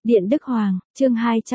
Điện Đức Hoàng, chương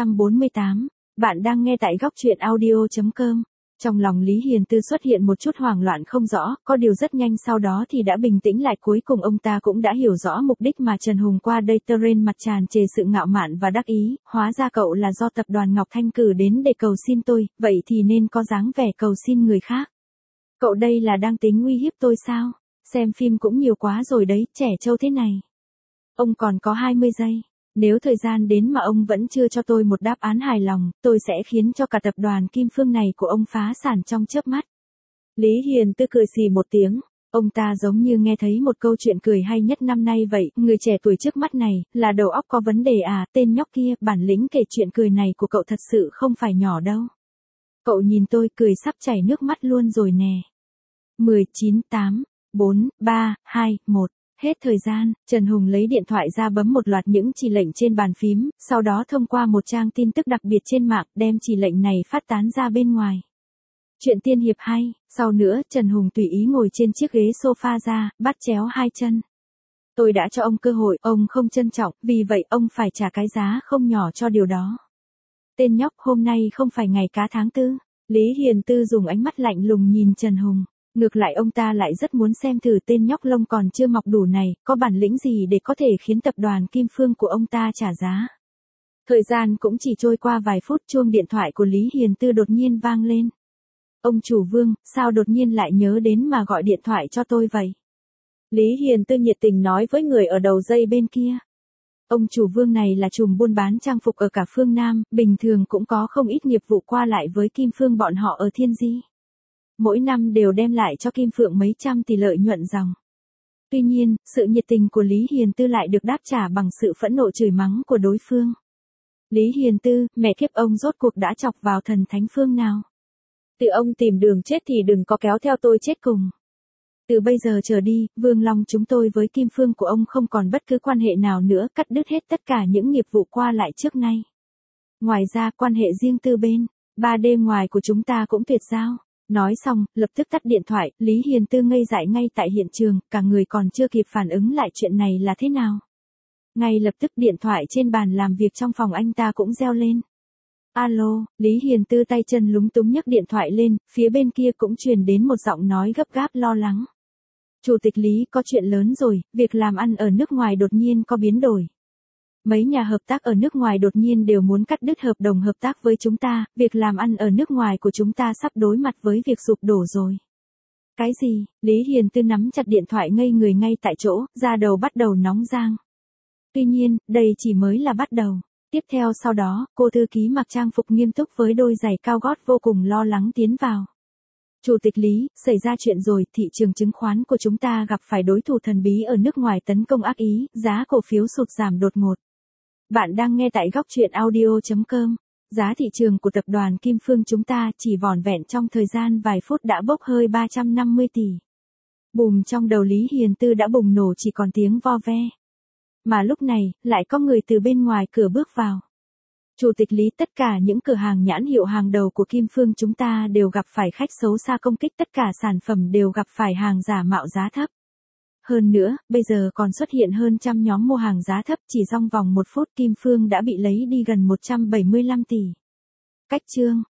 248. Bạn đang nghe tại góc truyện audio.com. Trong lòng Lý Hiền Tư xuất hiện một chút hoảng loạn không rõ, có điều rất nhanh sau đó thì đã bình tĩnh lại, cuối cùng ông ta cũng đã hiểu rõ mục đích mà Trần Hùng qua đây terrain mặt tràn trề sự ngạo mạn và đắc ý, hóa ra cậu là do tập đoàn Ngọc Thanh cử đến để cầu xin tôi, vậy thì nên có dáng vẻ cầu xin người khác. Cậu đây là đang tính uy hiếp tôi sao? Xem phim cũng nhiều quá rồi đấy, trẻ trâu thế này. Ông còn có 20 giây. Nếu thời gian đến mà ông vẫn chưa cho tôi một đáp án hài lòng, tôi sẽ khiến cho cả tập đoàn Kim Phương này của ông phá sản trong chớp mắt. Lý Hiền Tư cười xì một tiếng, ông ta giống như nghe thấy một câu chuyện cười hay nhất năm nay vậy, người trẻ tuổi trước mắt này, là đầu óc có vấn đề à, tên nhóc kia, bản lĩnh kể chuyện cười này của cậu thật sự không phải nhỏ đâu. Cậu nhìn tôi cười sắp chảy nước mắt luôn rồi nè. 10, 9, 8, 4, 3, 2, 1. Hết thời gian, Trần Hùng lấy điện thoại ra bấm một loạt những chỉ lệnh trên bàn phím, sau đó thông qua một trang tin tức đặc biệt trên mạng đem chỉ lệnh này phát tán ra bên ngoài. Chuyện tiên hiệp hay, sau nữa Trần Hùng tùy ý ngồi trên chiếc ghế sofa ra, bắt chéo hai chân. Tôi đã cho ông cơ hội, ông không trân trọng, vì vậy ông phải trả cái giá không nhỏ cho điều đó. Tên nhóc, hôm nay không phải ngày cá tháng tư. Lý Hiền Tư dùng ánh mắt lạnh lùng nhìn Trần Hùng. Ngược lại ông ta lại rất muốn xem thử tên nhóc lông còn chưa mọc đủ này, có bản lĩnh gì để có thể khiến tập đoàn Kim Phương của ông ta trả giá. Thời gian cũng chỉ trôi qua vài phút, chuông điện thoại của Lý Hiền Tư đột nhiên vang lên. Ông chủ Vương, sao đột nhiên lại nhớ đến mà gọi điện thoại cho tôi vậy? Lý Hiền Tư nhiệt tình nói với người ở đầu dây bên kia. Ông chủ Vương này là trùm buôn bán trang phục ở cả phương Nam, bình thường cũng có không ít nghiệp vụ qua lại với Kim Phương bọn họ ở Thiên Di. Mỗi năm đều đem lại cho Kim Phượng mấy trăm tỷ lợi nhuận dòng. Tuy nhiên, sự nhiệt tình của Lý Hiền Tư lại được đáp trả bằng sự phẫn nộ chửi mắng của đối phương. Lý Hiền Tư, mẹ kiếp ông rốt cuộc đã chọc vào thần thánh phương nào? Tự ông tìm đường chết thì đừng có kéo theo tôi chết cùng. Từ bây giờ trở đi, Vương Long chúng tôi với Kim Phương của ông không còn bất cứ quan hệ nào nữa, cắt đứt hết tất cả những nghiệp vụ qua lại trước nay. Ngoài ra, quan hệ riêng tư bên 3D ngoài của chúng ta cũng tuyệt giao. Nói xong, lập tức tắt điện thoại, Lý Hiền Tư ngây dại ngay tại hiện trường, cả người còn chưa kịp phản ứng lại chuyện này là thế nào. Ngay lập tức điện thoại trên bàn làm việc trong phòng anh ta cũng reo lên. Alo, Lý Hiền Tư tay chân lúng túng nhấc điện thoại lên, phía bên kia cũng truyền đến một giọng nói gấp gáp lo lắng. Chủ tịch Lý, có chuyện lớn rồi, việc làm ăn ở nước ngoài đột nhiên có biến đổi. Mấy nhà hợp tác ở nước ngoài đột nhiên đều muốn cắt đứt hợp đồng hợp tác với chúng ta, việc làm ăn ở nước ngoài của chúng ta sắp đối mặt với việc sụp đổ rồi. Cái gì? Lý Hiền Tư nắm chặt điện thoại ngây người ngay tại chỗ, da đầu bắt đầu nóng rang. Tuy nhiên, đây chỉ mới là bắt đầu. Tiếp theo sau đó, cô thư ký mặc trang phục nghiêm túc với đôi giày cao gót vô cùng lo lắng tiến vào. Chủ tịch Lý, xảy ra chuyện rồi, thị trường chứng khoán của chúng ta gặp phải đối thủ thần bí ở nước ngoài tấn công ác ý, giá cổ phiếu sụt giảm đột ngột. Bạn đang nghe tại góc truyện audio.com. Giá thị trường của tập đoàn Kim Phương chúng ta chỉ vỏn vẹn trong thời gian vài phút đã bốc hơi 350 tỷ. Bùm, trong đầu Lý Hiền Tư đã bùng nổ chỉ còn tiếng vo ve. Mà lúc này, lại có người từ bên ngoài cửa bước vào. Chủ tịch Lý, tất cả những cửa hàng nhãn hiệu hàng đầu của Kim Phương chúng ta đều gặp phải khách xấu xa công kích, tất cả sản phẩm đều gặp phải hàng giả mạo giá thấp. Hơn nữa, bây giờ còn xuất hiện hơn trăm nhóm mua hàng giá thấp, chỉ trong vòng 1 phút Kim Phương đã bị lấy đi gần 175 tỷ. Cách chương,